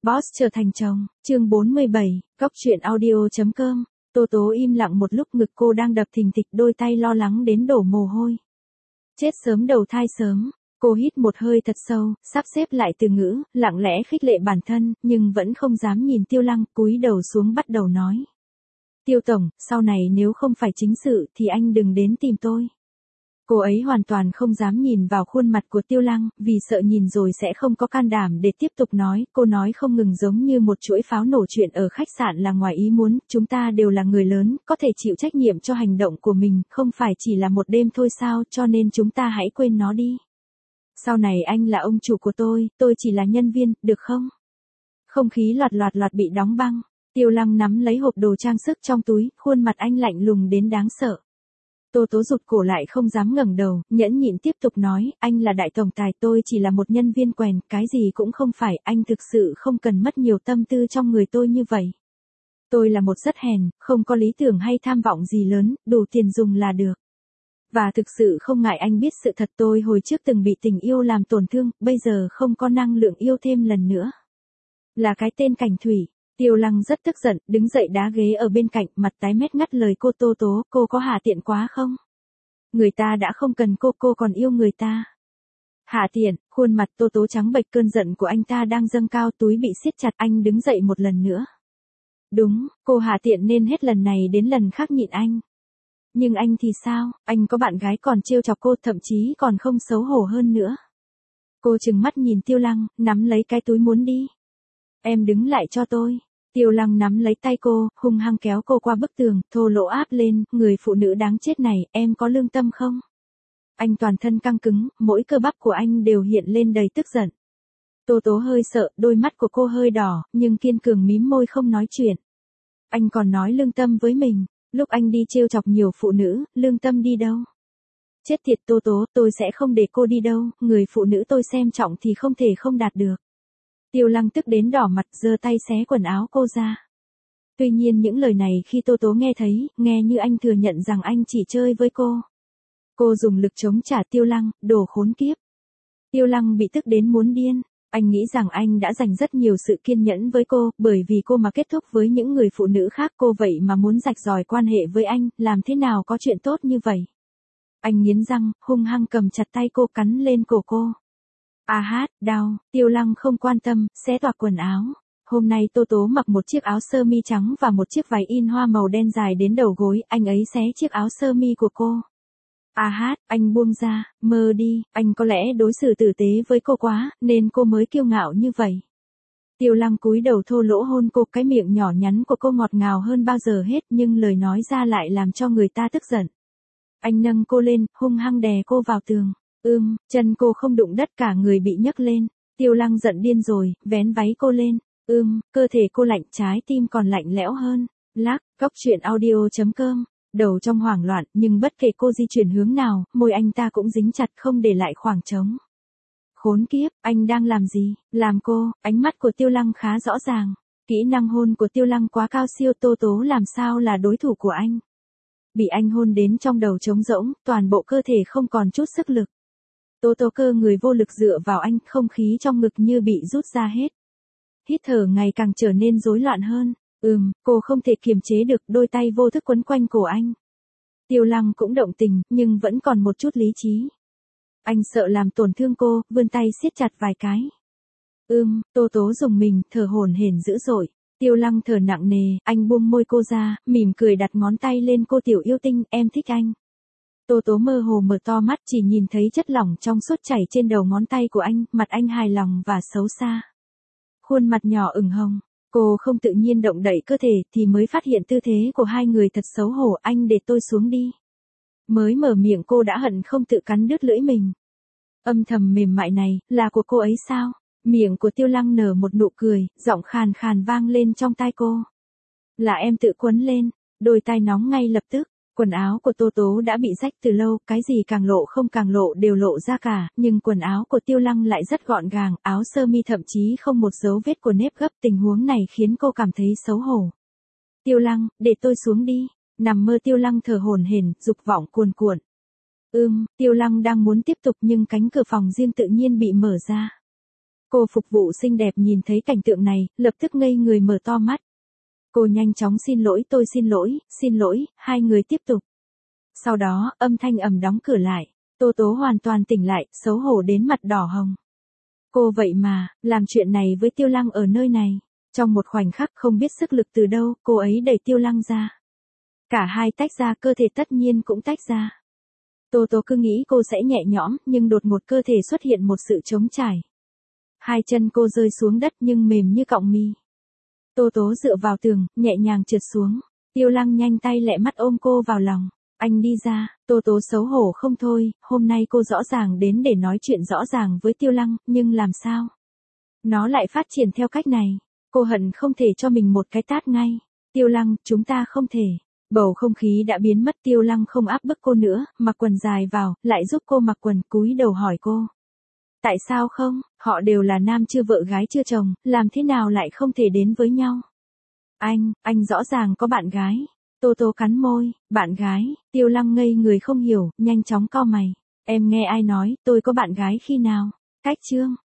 Boss trở thành chồng, chương 47, Cóc truyện audio.com. Tô Tố im lặng một lúc, ngực cô đang đập thình thịch, đôi tay lo lắng đến đổ mồ hôi. Chết sớm đầu thai sớm, cô hít một hơi thật sâu, sắp xếp lại từ ngữ, lặng lẽ khích lệ bản thân, nhưng vẫn không dám nhìn Tiêu Lăng, cúi đầu xuống bắt đầu nói. Tiêu tổng, sau này nếu không phải chính sự thì anh đừng đến tìm tôi. Cô ấy hoàn toàn không dám nhìn vào khuôn mặt của Tiêu Lăng, vì sợ nhìn rồi sẽ không có can đảm để tiếp tục nói. Cô nói không ngừng giống như một chuỗi pháo nổ, chuyện ở khách sạn là ngoài ý muốn, chúng ta đều là người lớn, có thể chịu trách nhiệm cho hành động của mình, không phải chỉ là một đêm thôi sao, cho nên chúng ta hãy quên nó đi. Sau này anh là ông chủ của tôi chỉ là nhân viên, được không? Không khí loạt bị đóng băng, Tiêu Lăng nắm lấy hộp đồ trang sức trong túi, khuôn mặt anh lạnh lùng đến đáng sợ. Tô Tố rụt cổ lại không dám ngẩng đầu, nhẫn nhịn tiếp tục nói, anh là đại tổng tài, tôi chỉ là một nhân viên quèn, cái gì cũng không phải, anh thực sự không cần mất nhiều tâm tư trong người tôi như vậy. Tôi là một rất hèn, không có lý tưởng hay tham vọng gì lớn, đủ tiền dùng là được. Và thực sự không ngại anh biết sự thật, tôi hồi trước từng bị tình yêu làm tổn thương, bây giờ không có năng lượng yêu thêm lần nữa. Là cái tên Cảnh Thủy. Tiêu Lăng rất tức giận, đứng dậy đá ghế ở bên cạnh, mặt tái mét ngắt lời cô. Tô Tố, cô có hạ tiện quá không? Người ta đã không cần cô còn yêu người ta. Hạ tiện, khuôn mặt Tô Tố trắng bệch, cơn giận của anh ta đang dâng cao, túi bị siết chặt, anh đứng dậy một lần nữa. Đúng, cô hạ tiện nên hết lần này đến lần khác nhịn anh. Nhưng anh thì sao, anh có bạn gái còn trêu chọc cô, thậm chí còn không xấu hổ hơn nữa. Cô trừng mắt nhìn Tiêu Lăng, nắm lấy cái túi muốn đi. Em đứng lại cho tôi. Tiêu Lăng nắm lấy tay cô, hung hăng kéo cô qua bức tường, thô lỗ áp lên, người phụ nữ đáng chết này, em có lương tâm không? Anh toàn thân căng cứng, mỗi cơ bắp của anh đều hiện lên đầy tức giận. Tô Tố hơi sợ, đôi mắt của cô hơi đỏ, nhưng kiên cường mím môi không nói chuyện. Anh còn nói lương tâm với mình, lúc anh đi trêu chọc nhiều phụ nữ, lương tâm đi đâu? Chết thiệt Tô Tố, tôi sẽ không để cô đi đâu, người phụ nữ tôi xem trọng thì không thể không đạt được. Tiêu Lăng tức đến đỏ mặt, giơ tay xé quần áo cô ra. Tuy nhiên những lời này khi Tô Tố nghe thấy, nghe như anh thừa nhận rằng anh chỉ chơi với cô. Cô dùng lực chống trả Tiêu Lăng, đồ khốn kiếp. Tiêu Lăng bị tức đến muốn điên. Anh nghĩ rằng anh đã dành rất nhiều sự kiên nhẫn với cô, bởi vì cô mà kết thúc với những người phụ nữ khác, cô vậy mà muốn rạch ròi quan hệ với anh, làm thế nào có chuyện tốt như vậy. Anh nghiến răng, hung hăng cầm chặt tay cô, cắn lên cổ cô. Đau, Tiêu Lăng không quan tâm, xé toạc quần áo. Hôm nay Tô Tố mặc một chiếc áo sơ mi trắng và một chiếc váy in hoa màu đen dài đến đầu gối, anh ấy xé chiếc áo sơ mi của cô. Anh buông ra, mơ đi, anh có lẽ đối xử tử tế với cô quá, nên cô mới kiêu ngạo như vậy. Tiêu Lăng cúi đầu thô lỗ hôn cô, cái miệng nhỏ nhắn của cô ngọt ngào hơn bao giờ hết, nhưng lời nói ra lại làm cho người ta tức giận. Anh nâng cô lên, hung hăng đè cô vào tường. Chân cô không đụng đất, cả người bị nhấc lên. Tiêu Lăng giận điên rồi, vén váy cô lên. Cơ thể cô lạnh, trái tim còn lạnh lẽo hơn. Cóc truyện audio.com. Đầu trong hoảng loạn, nhưng bất kể cô di chuyển hướng nào, môi anh ta cũng dính chặt, không để lại khoảng trống. Khốn kiếp, anh đang làm gì? Làm cô? Ánh mắt của Tiêu Lăng khá rõ ràng. Kỹ năng hôn của Tiêu Lăng quá cao siêu, Tô Tố làm sao là đối thủ của anh? Bị anh hôn đến trong đầu trống rỗng, toàn bộ cơ thể không còn chút sức lực. Tô Tố cơ người vô lực dựa vào anh, không khí trong ngực như bị rút ra hết. Hít thở ngày càng trở nên rối loạn hơn. Cô không thể kiềm chế được, đôi tay vô thức quấn quanh cổ anh. Tiêu Lăng cũng động tình, nhưng vẫn còn một chút lý trí. Anh sợ làm tổn thương cô, vươn tay siết chặt vài cái. Tô Tố dùng mình, thở hổn hển dữ dội. Tiêu Lăng thở nặng nề, anh buông môi cô ra, mỉm cười đặt ngón tay lên cô. Tiểu yêu tinh, em thích anh. Tô Tố mơ hồ mở to mắt, chỉ nhìn thấy chất lỏng trong suốt chảy trên đầu ngón tay của anh, mặt anh hài lòng và xấu xa. Khuôn mặt nhỏ ửng hồng, cô không tự nhiên động đậy cơ thể thì mới phát hiện tư thế của hai người thật xấu hổ. Anh để tôi xuống đi. Mới mở miệng cô đã hận không tự cắn đứt lưỡi mình. Âm thầm mềm mại này, là của cô ấy sao? Miệng của Tiêu Lăng nở một nụ cười, giọng khàn khàn vang lên trong tai cô. Là em tự quấn lên, đôi tai nóng ngay lập tức. Quần áo của Tô Tố đã bị rách từ lâu, cái gì càng lộ không càng lộ đều lộ ra cả, nhưng quần áo của Tiêu Lăng lại rất gọn gàng, áo sơ mi thậm chí không một dấu vết của nếp gấp, tình huống này khiến cô cảm thấy xấu hổ. Tiêu Lăng, để tôi xuống đi. Nằm mơ Tiêu Lăng thở hổn hển, dục vọng cuồn cuộn. Tiêu Lăng đang muốn tiếp tục nhưng cánh cửa phòng riêng tự nhiên bị mở ra. Cô phục vụ xinh đẹp nhìn thấy cảnh tượng này, lập tức ngây người mở to mắt. Cô nhanh chóng tôi xin lỗi, hai người tiếp tục. Sau đó, âm thanh ầm đóng cửa lại. Tô Tố hoàn toàn tỉnh lại, xấu hổ đến mặt đỏ hồng. Cô vậy mà, làm chuyện này với Tiêu Lăng ở nơi này. Trong một khoảnh khắc không biết sức lực từ đâu, cô ấy đẩy Tiêu Lăng ra. Cả hai tách ra, cơ thể tất nhiên cũng tách ra. Tô Tố cứ nghĩ cô sẽ nhẹ nhõm, nhưng đột ngột cơ thể xuất hiện một sự trống trải. Hai chân cô rơi xuống đất nhưng mềm như cọng mì. Tô Tố dựa vào tường, nhẹ nhàng trượt xuống. Tiêu Lăng nhanh tay lẹ mắt ôm cô vào lòng. Anh đi ra, Tô Tố xấu hổ không thôi, hôm nay cô rõ ràng đến để nói chuyện rõ ràng với Tiêu Lăng, nhưng làm sao? Nó lại phát triển theo cách này. Cô hận không thể cho mình một cái tát ngay. Tiêu Lăng, chúng ta không thể. Bầu không khí đã biến mất, Tiêu Lăng không áp bức cô nữa, mặc quần dài vào, lại giúp cô mặc quần, cúi đầu hỏi cô. Tại sao không, họ đều là nam chưa vợ gái chưa chồng, làm thế nào lại không thể đến với nhau? Anh rõ ràng có bạn gái. Tô Tố cắn môi, bạn gái, Tiêu Lăng ngây người không hiểu, nhanh chóng cau mày. Em nghe ai nói, tôi có bạn gái khi nào? Cách chương.